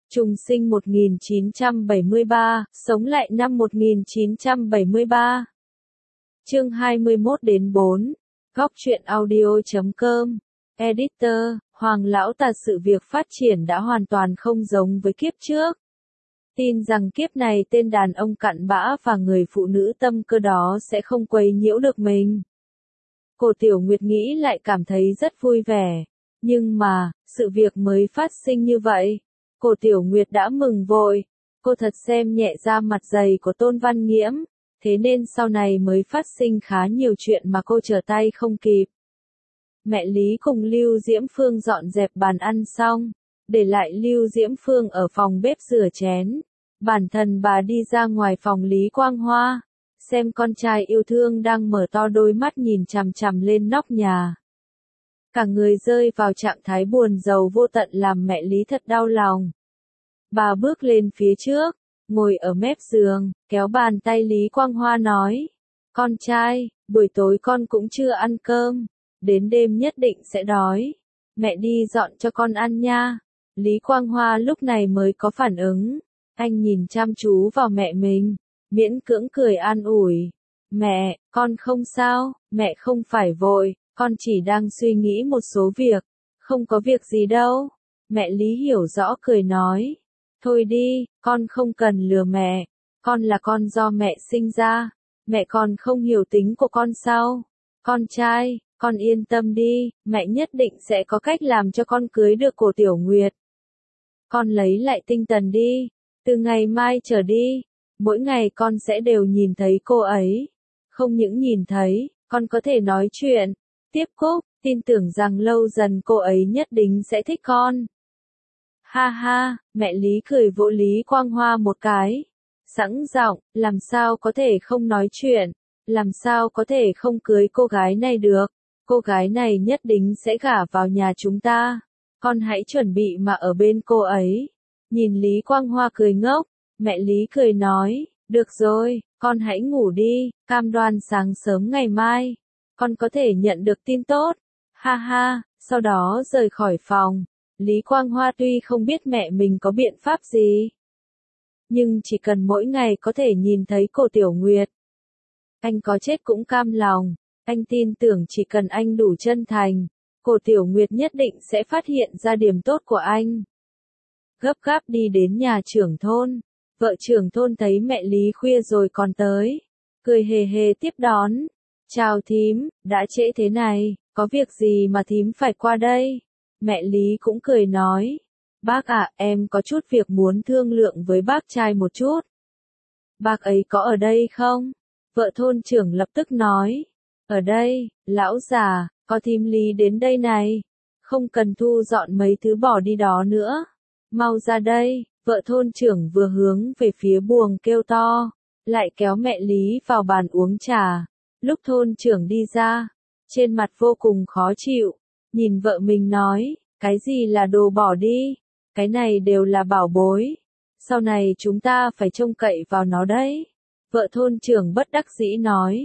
Trùng sinh 1973, sống lại năm 1973. Chương 21-4. Góc truyện audio.com. Editor, Hoàng lão tà, sự việc phát triển đã hoàn toàn không giống với kiếp trước. Tin rằng kiếp này tên đàn ông cặn bã và người phụ nữ tâm cơ đó sẽ không quấy nhiễu được mình. Cô Tiểu Nguyệt nghĩ lại cảm thấy rất vui vẻ. Nhưng mà, sự việc mới phát sinh như vậy. Cô Tiểu Nguyệt đã mừng vội. Cô thật xem nhẹ da mặt dày của Tôn Văn Nghiễm. Thế nên sau này mới phát sinh khá nhiều chuyện mà cô trở tay không kịp. Mẹ Lý cùng Lưu Diễm Phương dọn dẹp bàn ăn xong, để lại Lưu Diễm Phương ở phòng bếp rửa chén. Bản thân bà đi ra ngoài phòng Lý Quang Hoa, xem con trai yêu thương đang mở to đôi mắt nhìn chằm chằm lên nóc nhà. Cả người rơi vào trạng thái buồn rầu vô tận làm mẹ Lý thật đau lòng. Bà bước lên phía trước, ngồi ở mép giường, kéo bàn tay Lý Quang Hoa nói: "Con trai, buổi tối con cũng chưa ăn cơm, đến đêm nhất định sẽ đói. Mẹ đi dọn cho con ăn nha." Lý Quang Hoa lúc này mới có phản ứng. Anh nhìn chăm chú vào mẹ mình, miễn cưỡng cười an ủi: "Mẹ, con không sao, mẹ không phải vội, con chỉ đang suy nghĩ một số việc, không có việc gì đâu." Mẹ Lý hiểu rõ cười nói: "Thôi đi, con không cần lừa mẹ, con là con do mẹ sinh ra, mẹ còn không hiểu tính của con sao? Con trai, con yên tâm đi, mẹ nhất định sẽ có cách làm cho con cưới được cô Tiểu Nguyệt. Con lấy lại tinh thần đi, từ ngày mai trở đi, mỗi ngày con sẽ đều nhìn thấy cô ấy. Không những nhìn thấy, con có thể nói chuyện, tiếp xúc, tin tưởng rằng lâu dần cô ấy nhất định sẽ thích con." Ha ha, mẹ Lý cười vỗ Lý Quang Hoa một cái. Sẵn giọng, làm sao có thể không nói chuyện, làm sao có thể không cưới cô gái này được, cô gái này nhất định sẽ gả vào nhà chúng ta, con hãy chuẩn bị mà ở bên cô ấy. Nhìn Lý Quang Hoa cười ngốc, mẹ Lý cười nói: "Được rồi, con hãy ngủ đi, cam đoan sáng sớm ngày mai, con có thể nhận được tin tốt." Ha ha, sau đó rời khỏi phòng. Lý Quang Hoa tuy không biết mẹ mình có biện pháp gì, nhưng chỉ cần mỗi ngày có thể nhìn thấy cô Tiểu Nguyệt, anh có chết cũng cam lòng. Anh tin tưởng chỉ cần anh đủ chân thành, cô Tiểu Nguyệt nhất định sẽ phát hiện ra điểm tốt của anh. Gấp gáp đi đến nhà trưởng thôn, vợ trưởng thôn thấy mẹ Lý khuya rồi còn tới, cười hề hề tiếp đón: "Chào thím, đã trễ thế này, có việc gì mà thím phải qua đây?" Mẹ Lý cũng cười nói: "Bác ạ, em có chút việc muốn thương lượng với bác trai một chút." "Bác ấy có ở đây không?" Vợ thôn trưởng lập tức nói: "Ở đây, lão già, có thím Lý đến đây này. Không cần thu dọn mấy thứ bỏ đi đó nữa. Mau ra đây." Vợ thôn trưởng vừa hướng về phía buồng kêu to, lại kéo mẹ Lý vào bàn uống trà. Lúc thôn trưởng đi ra, trên mặt vô cùng khó chịu, nhìn vợ mình nói: "Cái gì là đồ bỏ đi? Cái này đều là bảo bối. Sau này chúng ta phải trông cậy vào nó đấy." Vợ thôn trưởng bất đắc dĩ nói: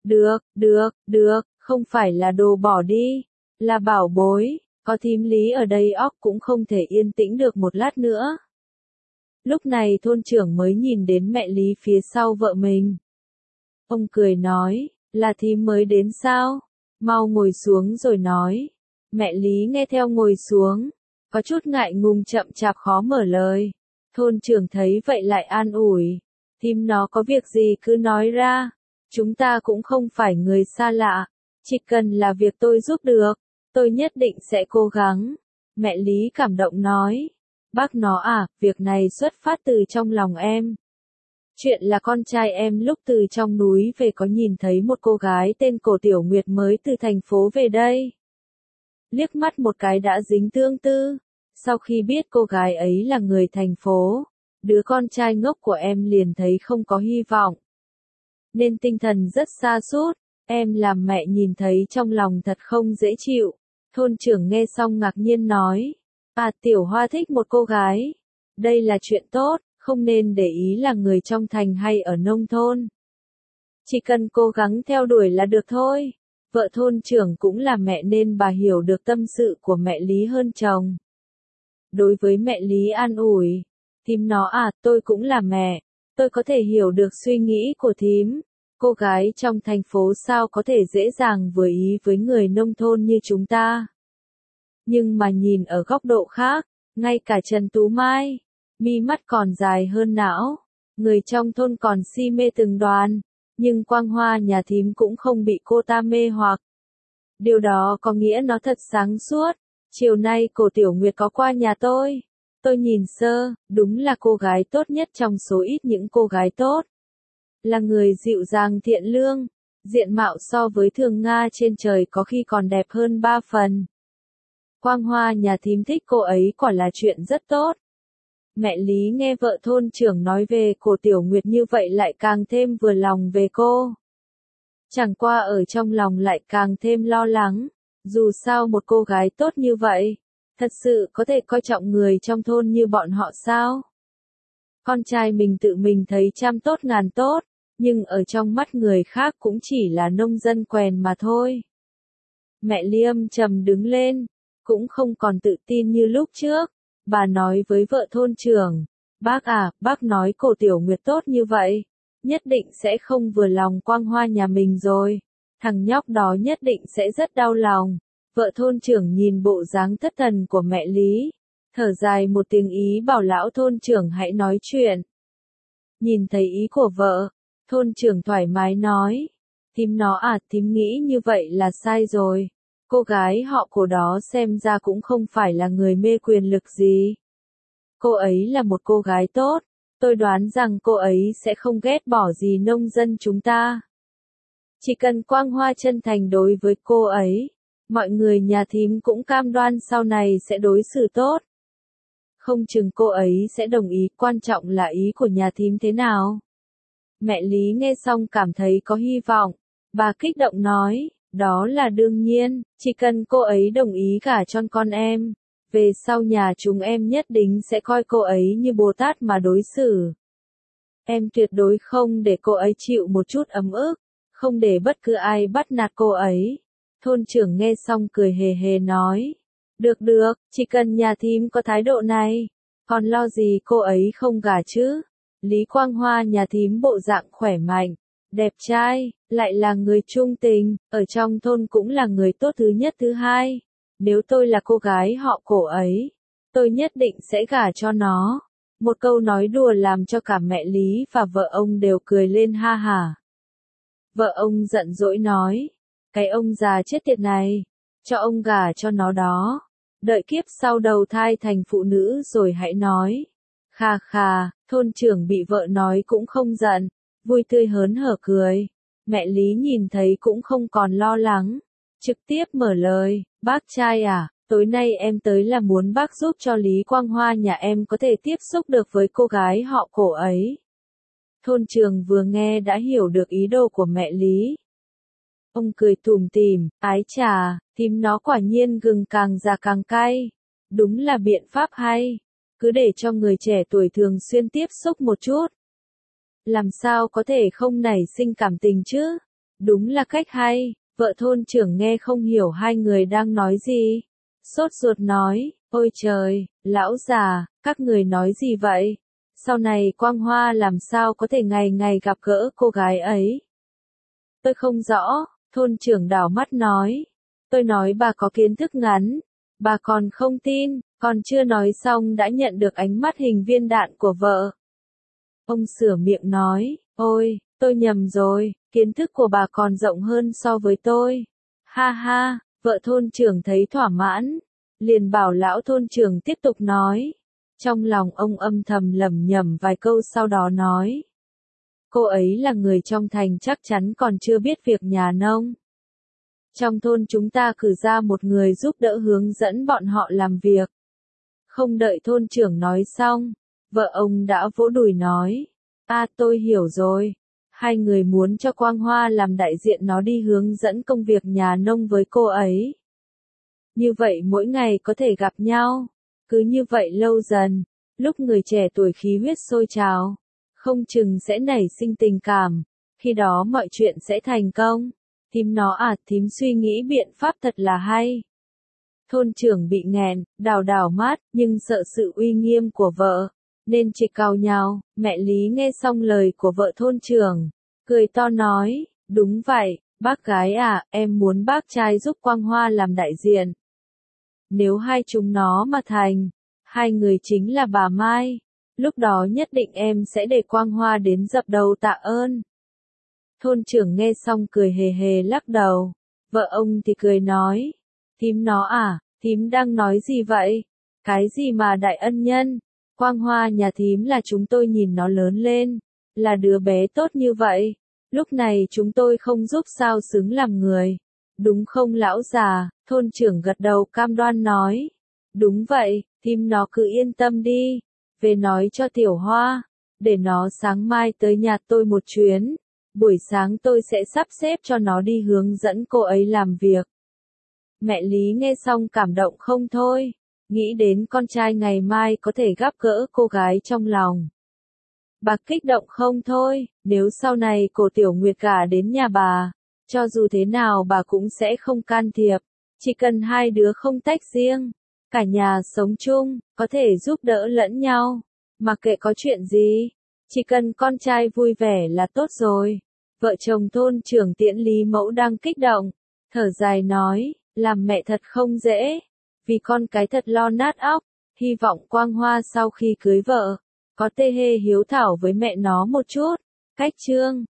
Được, không phải là đồ bỏ đi, là bảo bối, có thím Lý ở đây óc cũng không thể yên tĩnh được một lát nữa." Lúc này thôn trưởng mới nhìn đến mẹ Lý phía sau vợ mình. Ông cười nói: "Là thím mới đến sao? Mau ngồi xuống rồi nói." Mẹ Lý nghe theo ngồi xuống, có chút ngại ngùng chậm chạp khó mở lời. Thôn trưởng thấy vậy lại an ủi: "Thím nó có việc gì cứ nói ra, chúng ta cũng không phải người xa lạ, chỉ cần là việc tôi giúp được, tôi nhất định sẽ cố gắng." Mẹ Lý cảm động nói: "Bác nó à, việc này xuất phát từ trong lòng em. Chuyện là con trai em lúc từ trong núi về có nhìn thấy một cô gái tên Cổ Tiểu Nguyệt mới từ thành phố về đây. Liếc mắt một cái đã dính tương tư. Sau khi biết cô gái ấy là người thành phố, đứa con trai ngốc của em liền thấy không có hy vọng, nên tinh thần rất sa sút. Em làm mẹ nhìn thấy trong lòng thật không dễ chịu." Thôn trưởng nghe xong ngạc nhiên nói: "À, Tiểu Hoa thích một cô gái. Đây là chuyện tốt, không nên để ý là người trong thành hay ở nông thôn. Chỉ cần cố gắng theo đuổi là được thôi." Vợ thôn trưởng cũng là mẹ nên bà hiểu được tâm sự của mẹ Lý hơn chồng. Đối với mẹ Lý an ủi: Thím nó à, tôi cũng là mẹ. Tôi có thể hiểu được suy nghĩ của thím. Cô gái trong thành phố sao có thể dễ dàng vừa ý với người nông thôn như chúng ta. Nhưng mà nhìn ở góc độ khác, ngay cả Trần Tú Mai, mi mắt còn dài hơn não. Người trong thôn còn si mê từng đoàn, nhưng quang hoa nhà thím cũng không bị cô ta mê hoặc. Điều đó có nghĩa nó thật sáng suốt. Chiều nay cô Tiểu Nguyệt có qua nhà tôi. Tôi nhìn sơ, đúng là cô gái tốt nhất trong số ít những cô gái tốt. Là người dịu dàng thiện lương, diện mạo so với thường Nga trên trời có khi còn đẹp hơn 3 phần. Quang hoa nhà thím thích cô ấy quả là chuyện rất tốt. Mẹ Lý nghe vợ thôn trưởng nói về cô Tiểu Nguyệt như vậy lại càng thêm vừa lòng về cô. Chẳng qua ở trong lòng lại càng thêm lo lắng, dù sao một cô gái tốt như vậy, thật sự có thể coi trọng người trong thôn như bọn họ sao? Con trai mình tự mình thấy trăm tốt ngàn tốt, nhưng ở trong mắt người khác cũng chỉ là nông dân quèn mà thôi. Mẹ Liêm trầm đứng lên, cũng không còn tự tin như lúc trước, bà nói với vợ thôn trưởng, bác à, bác nói cô Tiểu Nguyệt tốt như vậy, nhất định sẽ không vừa lòng quang hoa nhà mình rồi, thằng nhóc đó nhất định sẽ rất đau lòng. Vợ thôn trưởng nhìn bộ dáng thất thần của mẹ Lý, thở dài một tiếng ý bảo lão thôn trưởng hãy nói chuyện. Nhìn thấy ý của vợ, thôn trưởng thoải mái nói, thím nó à, thím nghĩ như vậy là sai rồi. Cô gái họ Cổ đó xem ra cũng không phải là người mê quyền lực gì. Cô ấy là một cô gái tốt, tôi đoán rằng cô ấy sẽ không ghét bỏ gì nông dân chúng ta. Chỉ cần quang hoa chân thành đối với cô ấy, mọi người nhà thím cũng cam đoan sau này sẽ đối xử tốt. Không chừng cô ấy sẽ đồng ý, quan trọng là ý của nhà thím thế nào. Mẹ Lý nghe xong cảm thấy có hy vọng, bà kích động nói, đó là đương nhiên, chỉ cần cô ấy đồng ý gả cho con em, về sau nhà chúng em nhất định sẽ coi cô ấy như Bồ Tát mà đối xử. Em tuyệt đối không để cô ấy chịu một chút ấm ức, không để bất cứ ai bắt nạt cô ấy. Thôn trưởng nghe xong cười hề hề nói, được được, chỉ cần nhà thím có thái độ này, còn lo gì cô ấy không gả chứ. Lý Quang Hoa nhà thím bộ dạng khỏe mạnh, đẹp trai, lại là người trung tình, ở trong thôn cũng là người tốt thứ nhất thứ hai. Nếu tôi là cô gái họ Cổ ấy, tôi nhất định sẽ gả cho nó. Một câu nói đùa làm cho cả mẹ Lý và vợ ông đều cười lên ha hả. Vợ ông giận dỗi nói, cái ông già chết tiệt này, cho ông gả cho nó đó. Đợi kiếp sau đầu thai thành phụ nữ rồi hãy nói. Khà khà, thôn trưởng bị vợ nói cũng không giận, vui tươi hớn hở cười. Mẹ Lý nhìn thấy cũng không còn lo lắng, trực tiếp mở lời, bác trai à, tối nay em tới là muốn bác giúp cho Lý Quang Hoa nhà em có thể tiếp xúc được với cô gái họ Cổ ấy. Thôn trưởng vừa nghe đã hiểu được ý đồ của mẹ Lý. Ông cười tủm tỉm, ái chà, thím nó quả nhiên gừng càng già càng cay. Đúng là biện pháp hay, cứ để cho người trẻ tuổi thường xuyên tiếp xúc một chút. Làm sao có thể không nảy sinh cảm tình chứ? Đúng là cách hay. Vợ thôn trưởng nghe không hiểu hai người đang nói gì. Sốt ruột nói, ôi trời, lão già, các người nói gì vậy? Sau này Quang Hoa làm sao có thể ngày ngày gặp gỡ cô gái ấy? Tôi không rõ, thôn trưởng đảo mắt nói. Tôi nói bà có kiến thức ngắn, bà còn không tin, còn chưa nói xong đã nhận được ánh mắt hình viên đạn của vợ. Ông sửa miệng nói, ôi, tôi nhầm rồi, kiến thức của bà còn rộng hơn so với tôi. Ha ha, vợ thôn trưởng thấy thỏa mãn, liền bảo lão thôn trưởng tiếp tục nói. Trong lòng ông âm thầm lẩm nhẩm vài câu sau đó nói. Cô ấy là người trong thành chắc chắn còn chưa biết việc nhà nông. Trong thôn chúng ta cử ra một người giúp đỡ hướng dẫn bọn họ làm việc. Không đợi thôn trưởng nói xong, vợ ông đã vỗ đùi nói. Tôi hiểu rồi. Hai người muốn cho Quang Hoa làm đại diện nó đi hướng dẫn công việc nhà nông với cô ấy. Như vậy mỗi ngày có thể gặp nhau. Cứ như vậy lâu dần, lúc người trẻ tuổi khí huyết sôi trào, không chừng sẽ nảy sinh tình cảm. Khi đó mọi chuyện sẽ thành công. Thím nó à, thím suy nghĩ biện pháp thật là hay. Thôn trưởng bị nghẹn, đảo đảo mắt, nhưng sợ sự uy nghiêm của vợ. nên chỉ càu nhàu. Mẹ Lý nghe xong lời của vợ thôn trưởng, cười to nói, đúng vậy, bác gái à, em muốn bác trai giúp Quang Hoa làm đại diện. Nếu hai chúng nó mà thành, hai người chính là bà Mai, lúc đó nhất định em sẽ để Quang Hoa đến dập đầu tạ ơn. Thôn trưởng nghe xong cười hề hề lắc đầu, vợ ông thì cười nói, thím nó à, thím đang nói gì vậy? Cái gì mà đại ân nhân? Quang Hoa nhà thím là chúng tôi nhìn nó lớn lên, là đứa bé tốt như vậy, lúc này chúng tôi không giúp sao xứng làm người. Đúng không lão già? Thôn trưởng gật đầu cam đoan nói, đúng vậy, thím nó cứ yên tâm đi, về nói cho Tiểu Hoa, để nó sáng mai tới nhà tôi một chuyến, buổi sáng tôi sẽ sắp xếp cho nó đi hướng dẫn cô ấy làm việc. Mẹ Lý nghe xong cảm động không thôi, nghĩ đến con trai ngày mai có thể gặp gỡ cô gái trong lòng. Bà kích động không thôi, nếu sau này cô Tiểu Nguyệt gả đến nhà bà, cho dù thế nào bà cũng sẽ không can thiệp, chỉ cần hai đứa không tách riêng, cả nhà sống chung, có thể giúp đỡ lẫn nhau, mặc kệ có chuyện gì, chỉ cần con trai vui vẻ là tốt rồi. Vợ chồng thôn trưởng Tiễn Lý Mẫu đang kích động, thở dài nói, làm mẹ thật không dễ, vì con cái thật lo nát óc, hy vọng Quang Hoa sau khi cưới vợ, có tê hê hiếu thảo với mẹ nó một chút. Cách chương